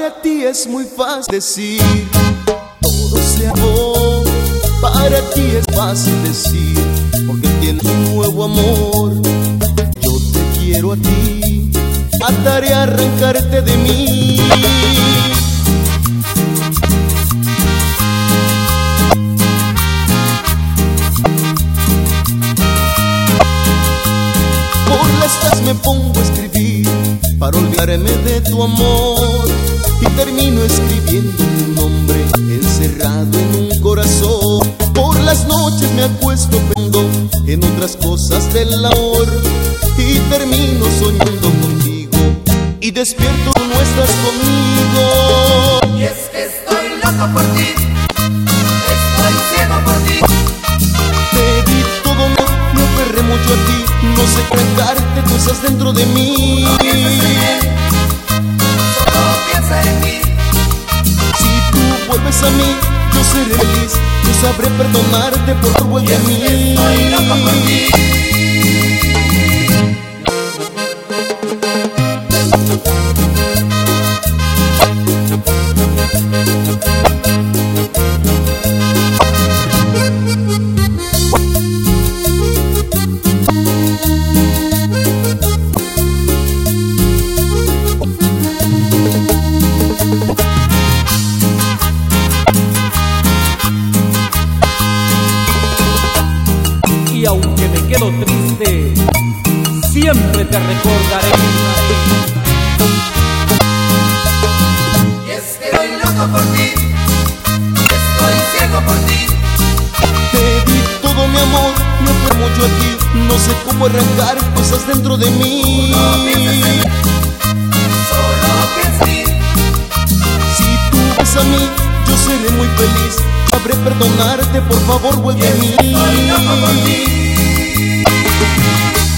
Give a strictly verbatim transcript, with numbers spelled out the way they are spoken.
Para ti es muy fácil decir todo se acabó. Para ti es fácil decir porque tienes un nuevo amor. Yo te quiero a ti, mataré a arrancarte de mí. Por las tardes me pongo a escribir para olvidarme de tu amor y termino escribiendo tu nombre encerrado en un corazón. Por las noches me acuesto pensando en otras cosas del amor y termino soñando contigo y despierto tú no estás conmigo. Y es que estoy loco por ti, estoy ciego por ti. Te di todo, me, me aferré mucho a ti. No sé contarte cosas dentro de mí. No pienses en él, solo piensa en mí. Si tú vuelves a mí, yo seré feliz. Yo sabré perdonarte por tu vuelta a mí. Y es que estoy loco por ti. Y aunque me quedo triste, siempre te recordaré. Y es que estoy loco por ti, estoy ciego por ti. Te di todo mi amor, me aferré mucho a ti. No sé cómo arrancar cosas dentro de mí. No pienses en mí, solo piensa en mí. Si tú ves a mí, yo seré muy feliz. Sabré perdonarte, por favor vuelve a mí. Estoy loco por ti.